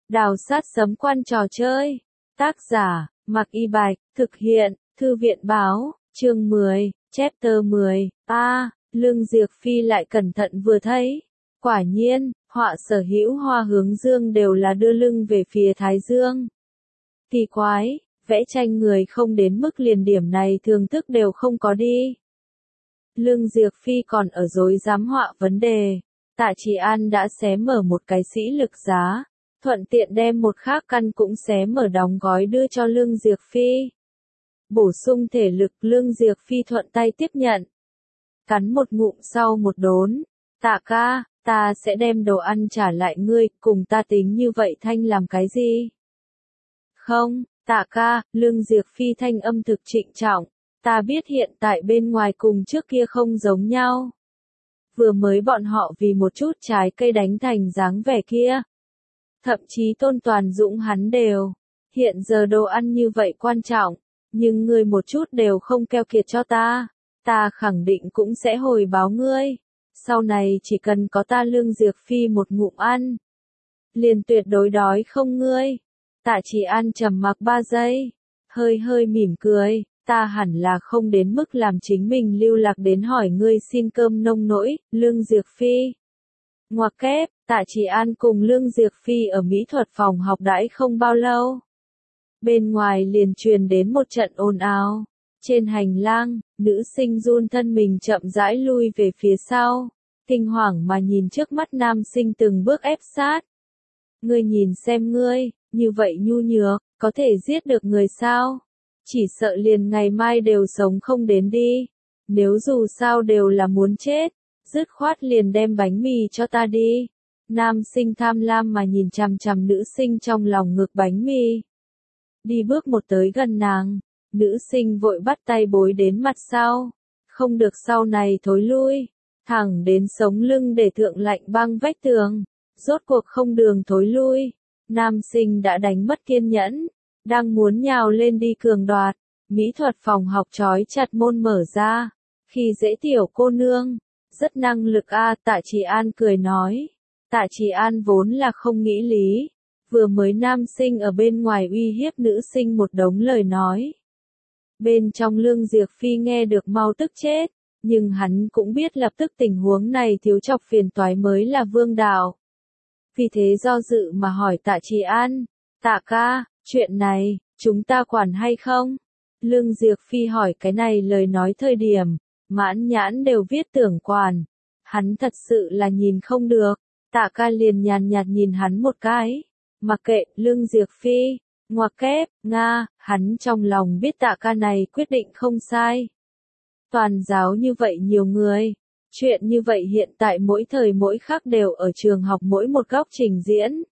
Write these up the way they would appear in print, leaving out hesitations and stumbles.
Đào sát sấm quan trò chơi. Tác giả, Mạc Y Bạch, thực hiện, Thư viện báo, chương 10, chapter 10, Lương Diệc Phi lại cẩn thận vừa thấy. Quả nhiên, họa sở hữu hoa hướng dương đều là đưa lưng về phía Thái Dương. Kỳ quái, vẽ tranh người không đến mức liền điểm này thường thức đều không có đi. Lương Diệc Phi còn ở dối dám họa vấn đề. Tạ Trì An đã xé mở một cái sĩ lực giá, thuận tiện đem một khác căn cũng xé mở đóng gói đưa cho Lương Diệc Phi. Bổ sung thể lực, Lương Diệc Phi thuận tay tiếp nhận. Cắn một ngụm sau một đốn. Tạ ca, ta sẽ đem đồ ăn trả lại ngươi, cùng ta tính như vậy thanh làm cái gì? Không, Tạ ca, Lương Diệc Phi thanh âm thực trịnh trọng. Ta biết hiện tại bên ngoài cùng trước kia không giống nhau. Vừa mới bọn họ vì một chút trái cây đánh thành dáng vẻ kia. Thậm chí Tôn Toàn Dũng hắn đều. Hiện giờ đồ ăn như vậy quan trọng, nhưng ngươi một chút đều không keo kiệt cho ta. Ta khẳng định cũng sẽ hồi báo ngươi. Sau này chỉ cần có ta Lương Diệc Phi một ngụm ăn, liền tuyệt đối đói không ngươi. Tạ Trì An trầm mặc 3 giây, hơi mỉm cười. Ta hẳn là không đến mức làm chính mình lưu lạc đến hỏi ngươi xin cơm nông nỗi, Lương Diệc Phi. Ngoặc kép, Tạ Trì An cùng Lương Diệc Phi ở mỹ thuật phòng học đãi không bao lâu. Bên ngoài liền truyền đến một trận ồn ào. Trên hành lang, nữ sinh run thân mình chậm rãi lui về phía sau, kinh hoàng mà nhìn trước mắt nam sinh từng bước ép sát. Ngươi nhìn xem ngươi, như vậy nhu nhược, có thể giết được người sao? Chỉ sợ liền ngày mai đều sống không đến đi. Nếu dù sao đều là muốn chết, dứt khoát liền đem bánh mì cho ta đi. Nam sinh tham lam mà nhìn chằm chằm nữ sinh trong lòng ngực bánh mì. Đi bước một tới gần nàng, nữ sinh vội bắt tay bối đến mặt sau. Không được sau này thối lui, thẳng đến sống lưng để thượng lạnh băng vách tường. Rốt cuộc không đường thối lui. Nam sinh đã đánh mất kiên nhẫn, đang muốn nhào lên đi cường đoạt. Mỹ thuật phòng học trói chặt môn mở ra. Khi dễ tiểu cô nương, rất năng lực a, Tạ Trì An cười nói. Tạ Trì An vốn là không nghĩ lý. Vừa mới nam sinh ở bên ngoài uy hiếp nữ sinh một đống lời nói. Bên trong Lương Diệc Phi nghe được mau tức chết, nhưng hắn cũng biết lập tức tình huống này thiếu chọc phiền toái mới là vương đạo. Vì thế do dự mà hỏi Tạ Trì An, Tạ ca, chuyện này, chúng ta quản hay không? Lương Diệc Phi hỏi cái này lời nói thời điểm, mãn nhãn đều viết tưởng quản. Hắn thật sự là nhìn không được. Tạ ca liền nhàn nhạt nhìn hắn một cái. Mặc kệ, Lương Diệc Phi, ngoặc kép, Nga, hắn trong lòng biết Tạ ca này quyết định không sai. Toàn giáo như vậy nhiều người. Chuyện như vậy hiện tại mỗi thời mỗi khắc đều ở trường học mỗi một góc trình diễn.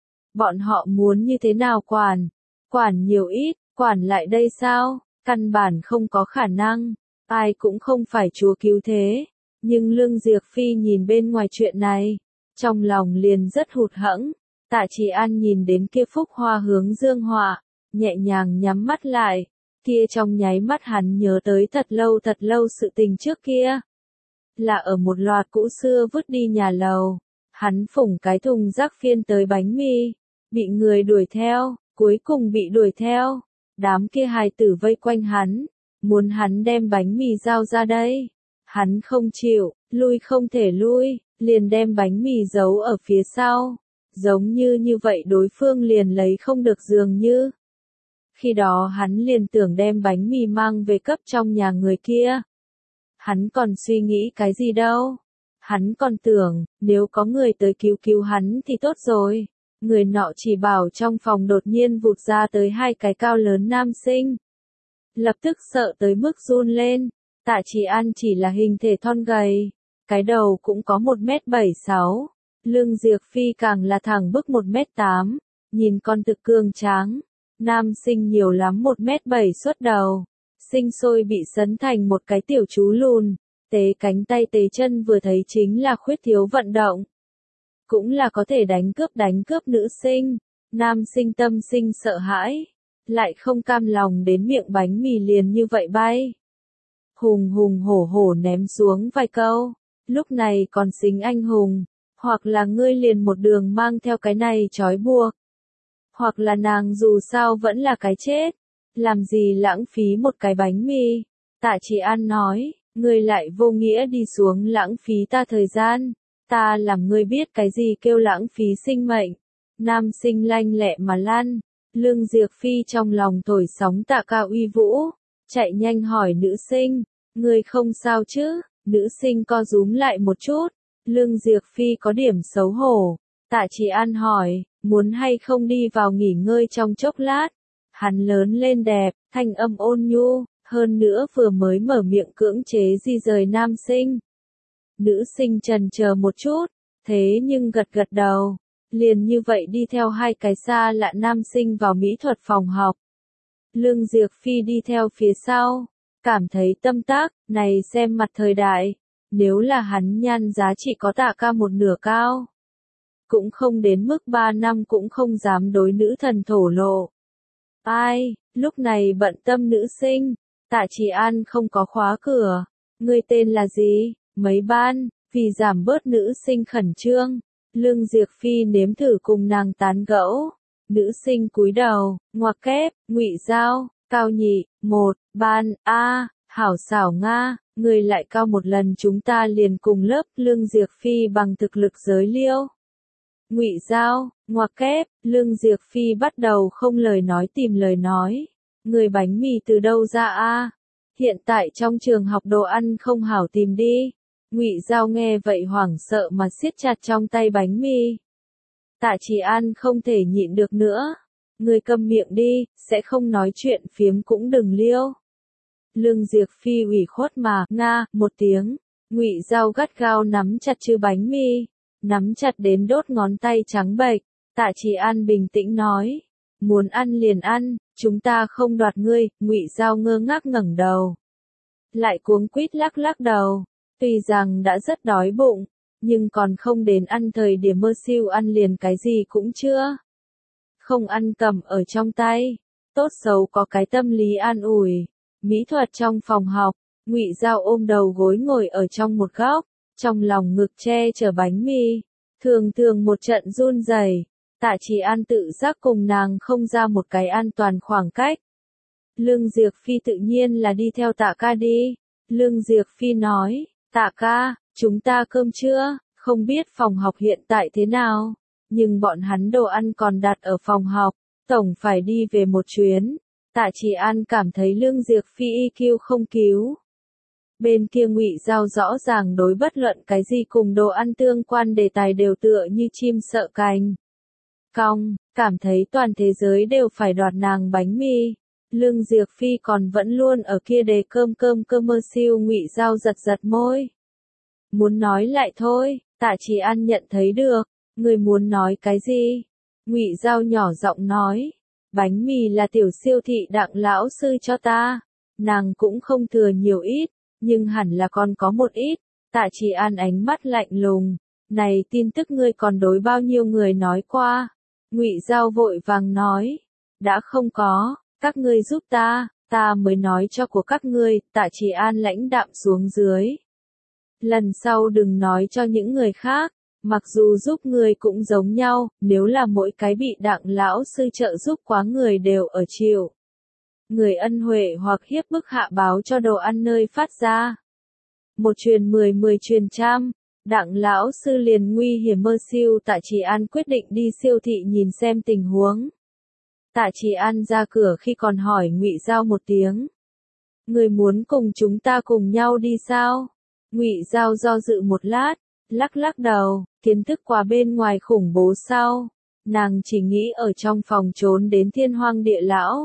Bọn họ muốn như thế nào quản? Quản nhiều ít, quản lại đây sao? Căn bản không có khả năng. Ai cũng không phải chúa cứu thế. Nhưng Lương Diệc Phi nhìn bên ngoài chuyện này, trong lòng liền rất hụt hẫng. Tạ Trì An nhìn đến kia phúc hoa hướng dương họa, nhẹ nhàng nhắm mắt lại. Kia trong nháy mắt hắn nhớ tới thật lâu sự tình trước kia. Là ở một loạt cũ xưa vứt đi nhà lầu. Hắn phủng cái thùng rác phiên tới bánh mì. Bị người đuổi theo, cuối cùng bị đuổi theo. Đám kia hài tử vây quanh hắn. Muốn hắn đem bánh mì giao ra đây. Hắn không chịu, lui không thể lui, liền đem bánh mì giấu ở phía sau. Giống như vậy đối phương liền lấy không được dường như. Khi đó hắn liền tưởng đem bánh mì mang về cấp trong nhà người kia. Hắn còn suy nghĩ cái gì đâu. Hắn còn tưởng, nếu có người tới cứu hắn thì tốt rồi. Người nọ chỉ bảo trong phòng đột nhiên vụt ra tới 2 cái cao lớn nam sinh. Lập tức sợ tới mức run lên. Tạ Trì An chỉ là hình thể thon gầy. Cái đầu cũng có 1m76. Lương Diệc Phi càng là thẳng bức 1m8. Nhìn con thực cường tráng. Nam sinh nhiều lắm 1m7 xuất đầu. Sinh sôi bị sấn thành một cái tiểu chú lùn. Tế cánh tay tế chân vừa thấy chính là khuyết thiếu vận động. Cũng là có thể đánh cướp nữ sinh. Nam sinh tâm sinh sợ hãi. Lại không cam lòng đến miệng bánh mì liền như vậy bay. Hùng hổ ném xuống vài câu. Lúc này còn xính anh hùng. Hoặc là ngươi liền một đường mang theo cái này trói buộc. Hoặc là nàng dù sao vẫn là cái chết. Làm gì lãng phí một cái bánh mì. Tạ Chỉ An nói, ngươi lại vô nghĩa đi xuống lãng phí ta thời gian. Ta làm ngươi biết cái gì kêu lãng phí sinh mệnh. Nam sinh lanh lẹ mà lăn. Lương Diệp Phi trong lòng thổi sóng Tạ Ca uy vũ. Chạy nhanh hỏi nữ sinh, ngươi không sao chứ? Nữ sinh co rúm lại một chút. Lương Diệp Phi có điểm xấu hổ. Tạ Chỉ An hỏi, muốn hay không đi vào nghỉ ngơi trong chốc lát? Hắn lớn lên đẹp, thanh âm ôn nhu, hơn nữa vừa mới mở miệng cưỡng chế di rời nam sinh. Nữ sinh chần chờ một chút, thế nhưng gật gật đầu, liền như vậy đi theo hai cái xa lạ nam sinh vào mỹ thuật phòng học. Lương Diệp Phi đi theo phía sau, cảm thấy tâm tác, này xem mặt thời đại, nếu là hắn nhan giá trị có Tạ Ca một nửa cao. Cũng không đến mức 3 năm cũng không dám đối nữ thần thổ lộ. Ai, lúc này bận tâm nữ sinh, Tạ Chỉ An không có khóa cửa, ngươi tên là gì, mấy ban, vì giảm bớt nữ sinh khẩn trương. Lương Diệp Phi nếm thử cùng nàng tán gẫu. Nữ sinh cúi đầu, ngoặc kép, ngụy giao, cao nhị, 1, ban, A, hảo xảo Nga, người lại cao một lần chúng ta liền cùng lớp. Lương Diệp Phi bằng thực lực giới liêu. Ngụy giao, ngoặc kép, Lương Diệp Phi bắt đầu không lời nói tìm lời nói. Người bánh mì từ đâu ra a? Hiện tại trong trường học đồ ăn không hảo tìm đi. Ngụy giao nghe vậy hoảng sợ mà siết chặt trong tay bánh mì. Tạ Chỉ An không thể nhịn được nữa. Người câm miệng đi, sẽ không nói chuyện phiếm cũng đừng liêu. Lương Diệp Phi ủy khuất mà, nga, một tiếng. Ngụy giao gắt gao nắm chặt chư bánh mì. Nắm chặt đến đốt ngón tay trắng bệch. Tạ Chỉ An bình tĩnh nói. Muốn ăn liền ăn, chúng ta không đoạt ngươi. Ngụy giao ngơ ngác ngẩng đầu. Lại cuống quýt lắc lắc đầu. Tuy rằng đã rất đói bụng, nhưng còn không đến ăn thời điểm mơ siêu ăn liền cái gì cũng chưa. Không ăn cầm ở trong tay. Tốt xấu có cái tâm lý an ủi. Mỹ thuật trong phòng học, Ngụy giao ôm đầu gối ngồi ở trong một góc. Trong lòng ngực che chở bánh mì, thường thường một trận run rẩy. Tạ Chỉ An tự giác cùng nàng không ra một cái an toàn khoảng cách. Lương Diệp Phi tự nhiên là đi theo Tạ Ca đi. Lương Diệp Phi nói, Tạ ca, chúng ta cơm chưa, không biết phòng học hiện tại thế nào, nhưng bọn hắn đồ ăn còn đặt ở phòng học, tổng phải đi về một chuyến. Tạ Chỉ An cảm thấy Lương Diệp Phi EQ không cứu. Bên kia Ngụy giao rõ ràng đối bất luận cái gì cùng đồ ăn tương quan đề tài đều tựa như chim sợ cành. Cong, cảm thấy toàn thế giới đều phải đoạt nàng bánh mì. Lương Diệp Phi còn vẫn luôn ở kia đề cơm mơ siêu. Ngụy giao giật giật môi. Muốn nói lại thôi, Tạ Chỉ An nhận thấy được, người muốn nói cái gì? Ngụy giao nhỏ giọng nói, bánh mì là tiểu siêu thị Đặng lão sư cho ta, nàng cũng không thừa nhiều ít, nhưng hẳn là còn có một ít. Tạ Chỉ An ánh mắt lạnh lùng, này tin tức ngươi còn đối bao nhiêu người nói qua? Ngụy giao vội vàng nói, đã không có, các ngươi giúp ta mới nói cho của các ngươi. Tạ Chỉ An lãnh đạm xuống dưới. Lần sau đừng nói cho những người khác, mặc dù giúp người cũng giống nhau, nếu là mỗi cái bị Đặng lão sư trợ giúp quá người đều ở chịu. Người ân huệ hoặc hiếp bức hạ báo cho đồ ăn nơi phát ra. Một truyền 10, 10 truyền trăm, Đặng lão sư liền nguy hiểm mơ siêu. Tạ Chỉ An quyết định đi siêu thị nhìn xem tình huống. Tạ Chỉ An ra cửa khi còn hỏi Ngụy giao một tiếng. Người muốn cùng chúng ta cùng nhau đi sao? Ngụy giao do dự một lát, lắc lắc đầu, kiến thức qua bên ngoài khủng bố sau. Nàng chỉ nghĩ ở trong phòng trốn đến thiên hoang địa lão.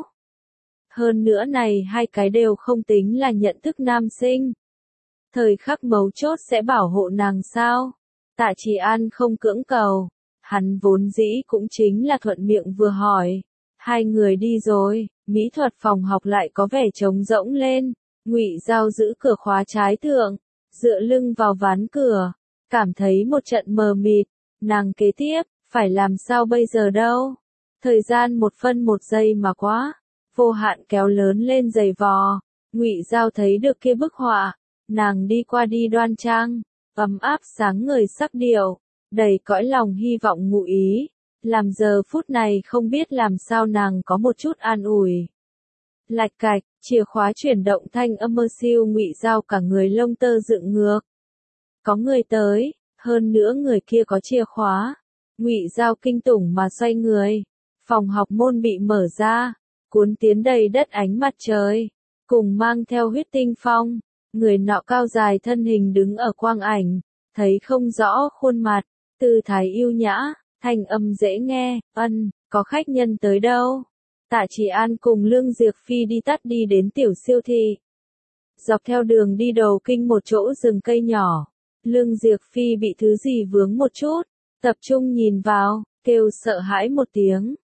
Hơn nữa này hai cái đều không tính là nhận thức nam sinh. Thời khắc mấu chốt sẽ bảo hộ nàng sao? Tạ Chỉ An không cưỡng cầu. Hắn vốn dĩ cũng chính là thuận miệng vừa hỏi. Hai người đi rồi, mỹ thuật phòng học lại có vẻ trống rỗng lên. Ngụy giao giữ cửa khóa trái thượng, dựa lưng vào ván cửa, cảm thấy một trận mờ mịt. Nàng kế tiếp, phải làm sao bây giờ đâu? Thời gian 1 phân 1 giây mà quá, vô hạn kéo lớn lên giày vò. Ngụy giao thấy được kia bức họa, nàng đi qua đi đoan trang, ấm áp sáng ngời sắc điệu, đầy cõi lòng hy vọng ngụ ý. Làm giờ phút này không biết làm sao nàng có một chút an ủi. Lạch cạch, chìa khóa chuyển động thanh âm mơ siêu ngụy giao cả người lông tơ dựng ngược. Có người tới, hơn nữa người kia có chìa khóa. Ngụy giao kinh tủng mà xoay người. Phòng học môn bị mở ra, cuốn tiến đầy đất ánh mặt trời, cùng mang theo huyết tinh phong. Người nọ cao dài thân hình đứng ở quang ảnh, thấy không rõ khuôn mặt, tư thái yêu nhã, thanh âm dễ nghe, có khách nhân tới đâu. Tạ Chỉ An cùng Lương Diệp Phi đi tắt đi đến tiểu siêu thị. Dọc theo đường đi đầu kinh một chỗ rừng cây nhỏ, Lương Diệp Phi bị thứ gì vướng một chút, tập trung nhìn vào, kêu sợ hãi một tiếng.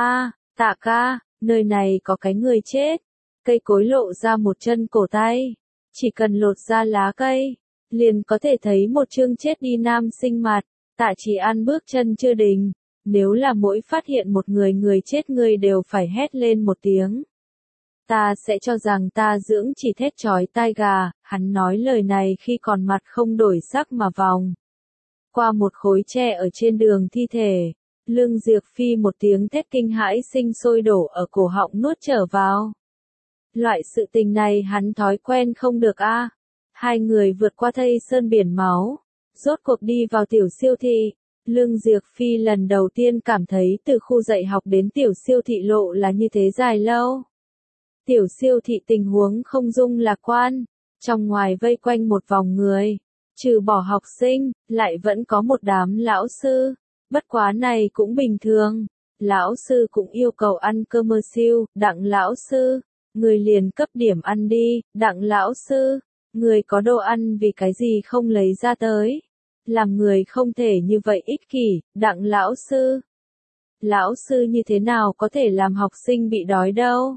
Tạ ca, nơi này có cái người chết. Cây cối lộ ra một chân cổ tay. Chỉ cần lột ra lá cây, liền có thể thấy một chương chết đi nam sinh mặt. Tạ Chỉ An bước chân chưa đình. Nếu là mỗi phát hiện một người chết người đều phải hét lên một tiếng. Ta sẽ cho rằng ta dưỡng chỉ thét chói tai gà, hắn nói lời này khi còn mặt không đổi sắc mà vòng. Qua một khối tre ở trên đường thi thể, Lương Diệp Phi một tiếng thét kinh hãi sinh sôi đổ ở cổ họng nuốt trở vào. Loại sự tình này hắn thói quen không được a. Hai người vượt qua thây sơn biển máu, rốt cuộc đi vào tiểu siêu thị. Lương Diệp Phi lần đầu tiên cảm thấy từ khu dạy học đến tiểu siêu thị lộ là như thế dài lâu. Tiểu siêu thị tình huống không dung lạc quan, trong ngoài vây quanh một vòng người, trừ bỏ học sinh, lại vẫn có một đám lão sư, bất quá này cũng bình thường, lão sư cũng yêu cầu ăn cơm mơ siêu, Đặng lão sư, người liền cấp điểm ăn đi, Đặng lão sư, người có đồ ăn vì cái gì không lấy ra tới. Làm người không thể như vậy ích kỷ, Đặng lão sư. Lão sư như thế nào có thể làm học sinh bị đói đâu?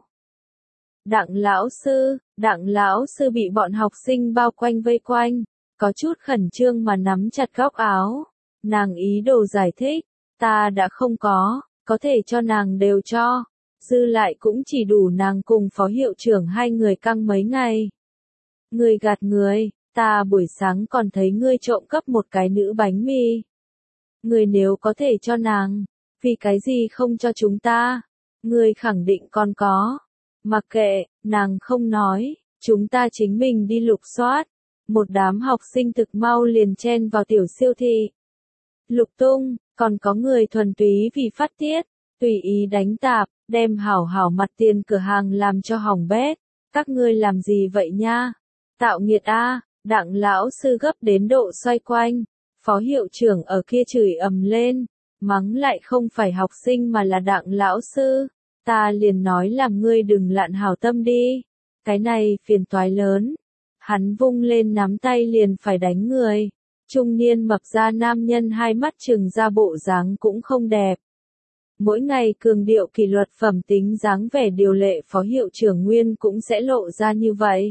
Đặng lão sư bị bọn học sinh bao quanh vây quanh, có chút khẩn trương mà nắm chặt góc áo. Nàng ý đồ giải thích, ta đã không có thể cho nàng đều cho. Dư lại cũng chỉ đủ nàng cùng phó hiệu trưởng hai người căng mấy ngày. Người gạt người. Ta buổi sáng còn thấy ngươi trộm cắp một cái nữ bánh mì. Ngươi nếu có thể cho nàng, vì cái gì không cho chúng ta? Ngươi khẳng định còn có. Mặc kệ, nàng không nói, chúng ta chính mình đi lục soát. Một đám học sinh thực mau liền chen vào tiểu siêu thị. Lục tung, còn có người thuần túy vì phát tiết, tùy ý đánh tạp, đem hảo mặt tiền cửa hàng làm cho hỏng bét. Các ngươi làm gì vậy nha? Tạo nghiệt a. Đặng lão sư gấp đến độ xoay quanh, phó hiệu trưởng ở kia chửi ầm lên, mắng lại không phải học sinh mà là Đặng lão sư, ta liền nói làm ngươi đừng lạn hảo tâm đi, cái này phiền toái lớn. Hắn vung lên nắm tay liền phải đánh người, trung niên mập ra nam nhân hai mắt trừng ra bộ dáng cũng không đẹp. Mỗi ngày cường điệu kỷ luật phẩm tính dáng vẻ điều lệ phó hiệu trưởng Nguyên cũng sẽ lộ ra như vậy.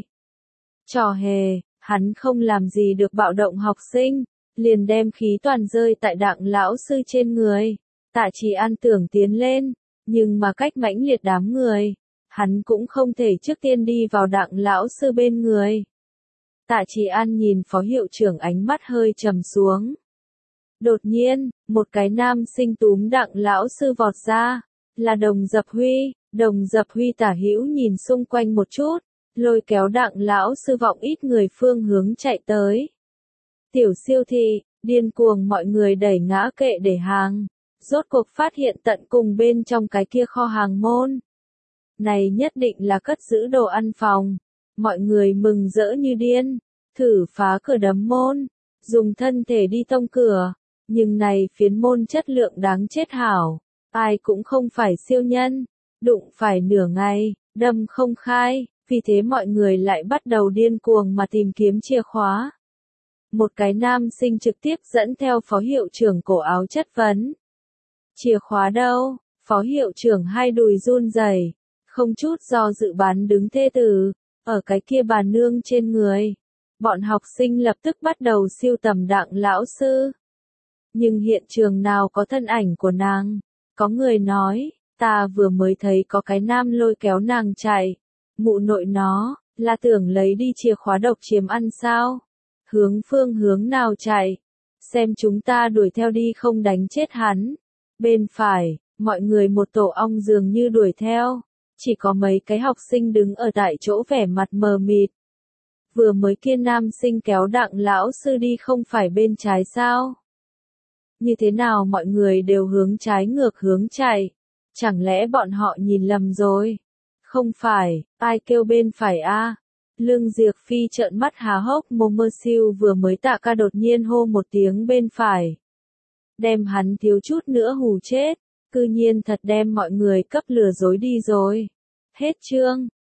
Trò hề. Hắn không làm gì được bạo động học sinh, liền đem khí toàn rơi tại Đặng lão sư trên người. Tạ Chỉ An tưởng tiến lên, nhưng mà cách mãnh liệt đám người, hắn cũng không thể trước tiên đi vào Đặng lão sư bên người. Tạ Chỉ An nhìn phó hiệu trưởng ánh mắt hơi trầm xuống. Đột nhiên, một cái nam sinh túm Đặng lão sư vọt ra, là Đồng Dập Huy. Đồng Dập Huy tả hữu nhìn xung quanh một chút, lôi kéo Đặng lão sư vọng ít người phương hướng chạy tới. Tiểu siêu thị, điên cuồng mọi người đẩy ngã kệ để hàng, rốt cuộc phát hiện tận cùng bên trong cái kia kho hàng môn. Này nhất định là cất giữ đồ ăn phòng, mọi người mừng rỡ như điên, thử phá cửa đấm môn, dùng thân thể đi tông cửa, nhưng này phiến môn chất lượng đáng chết hảo, ai cũng không phải siêu nhân, đụng phải nửa ngày, đâm không khai. Vì thế mọi người lại bắt đầu điên cuồng mà tìm kiếm chìa khóa. Một cái nam sinh trực tiếp dẫn theo phó hiệu trưởng cổ áo chất vấn. Chìa khóa đâu? Phó hiệu trưởng hai đùi run rẩy, không chút do dự bán đứng thê tử, ở cái kia bà nương trên người. Bọn học sinh lập tức bắt đầu siêu tầm Đặng lão sư. Nhưng hiện trường nào có thân ảnh của nàng? Có người nói, ta vừa mới thấy có cái nam lôi kéo nàng chạy. Mụ nội nó, là tưởng lấy đi chìa khóa độc chiếm ăn sao? Hướng phương hướng nào chạy? Xem chúng ta đuổi theo đi không đánh chết hắn. Bên phải, mọi người một tổ ong dường như đuổi theo. Chỉ có mấy cái học sinh đứng ở tại chỗ vẻ mặt mờ mịt. Vừa mới kia nam sinh kéo Đặng lão sư đi không phải bên trái sao? Như thế nào mọi người đều hướng trái ngược hướng chạy? Chẳng lẽ bọn họ nhìn lầm rồi? Không phải, ai kêu bên phải a? Lương Diệc Phi trợn mắt há hốc mồm, Mơ Siêu vừa mới tạ ca đột nhiên hô một tiếng bên phải. Đem hắn thiếu chút nữa hù chết, cư nhiên thật đem mọi người cấp lừa dối đi rồi. Hết chương.